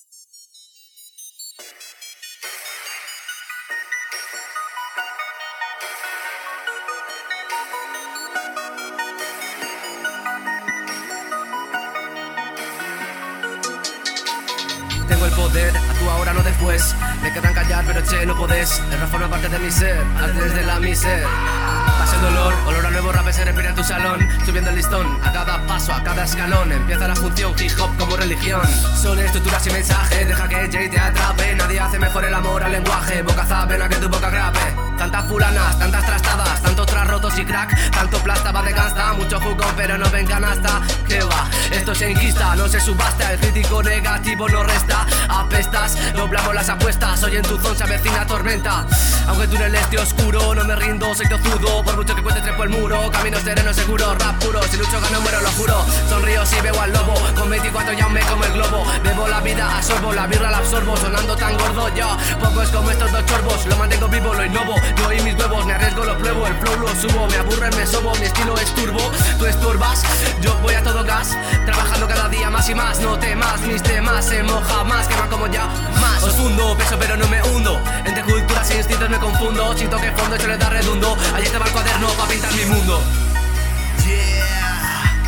Tengo el poder, actúa ahora no después. Me quedan callar pero che, no podés. El rap forma parte de mi ser, antes de la miser. Pasa el dolor, olor a nuevo rap se respira en tu salón. Subiendo el listón, a cada paso, a cada escalón. Empieza la función, hip hop como religión. Son estructuras y mensajes, deja que Jay te atrape. Nadie hace mejor el amor al lenguaje. Boca zapena que tu boca grape. Tantas fulanas, tantas trastadas, tantos tras rotos y crack. Tanto plasta va de gasta, mucho jugón pero no ven canasta. Que va, esto se enquista, no se subasta. El crítico negativo no resta. Apestas, doblamos las apuestas. Hoy en tu zona se avecina tormenta. Aunque tú en el este oscuro, no me rindo, soy tozudo. Por mucho que cueste trepo el muro, camino sereno seguro. Rap puro, si lucho gano muero, lo juro. Sonrío si veo al lobo, con 24 ya me como el globo. Bebo la vida, absorbo, la birra la absorbo. Sonando tan gordo yo, poco es como estos dos chorbos. Lo mantengo vivo, lo innovo. Yo y mis huevos, me arriesgo, lo pruebo. El flow lo subo, me aburren, me sobo. Mi estilo es turbo, tú estorbas. Yo voy a todo gas, trabajando cada día más y más. No temas, mis temas se moja más. Quema como ya, más. Os fundo, peso pero no me hundo. Entre culturas e instintos me confundo. Si toque fondo, eso le da redundo. Allí te va el cuaderno pa' pintar mi mundo. Yeah.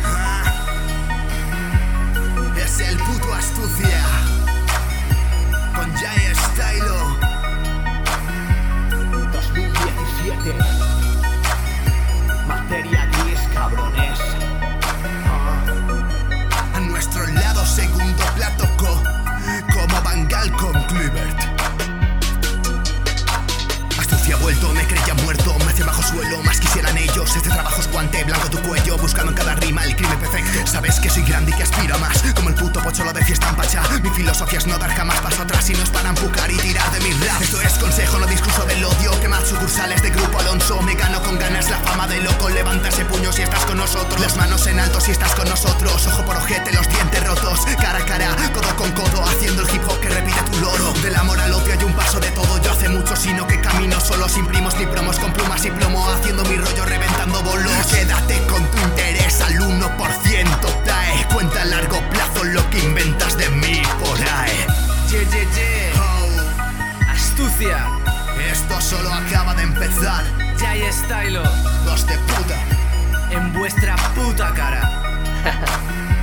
Es el puto Astucia con Jay Stylo 2017. Materia gris, cabrones. A nuestro lado segundo plato como Bangal con Kluivert. Astucia vuelto, me creía muerto, me hacía bajo suelo, más quisieran ellos. Este trabajo es guante blanco tu cuello, buscando en cada rima el crimen perfecto. Sabes que soy grande y que aspiro a más, como el puto pocholo de fiesta en Pachá. Mi filosofía es no dar jamás paso atrás, y no es para empujar y tirar de mi rap. Esto es consejo, no discurso del odio. Quemad sucursales de Grupo Alonso, me gano con ganas la fama de loco. Levanta ese puño si estás con nosotros, las manos en alto si estás con nosotros. Ojo por ojete, los dientes rotos, cara a cara, codo con codo, haciendo el hip hop que repite tu loro. Del amor al odio hay un paso de todo, yo hace mucho sino que camino solo, sin primos ni promos, con plumas y plomo, haciendo mi rollo, reventando bolos. Quédate con tu interés al 1%, trae cuenta a largo plazo lo que inventas de mí por ahí. Oh. Astucia. Esto solo acaba de empezar. Jay Stylo, Dos de puta. en vuestra puta cara.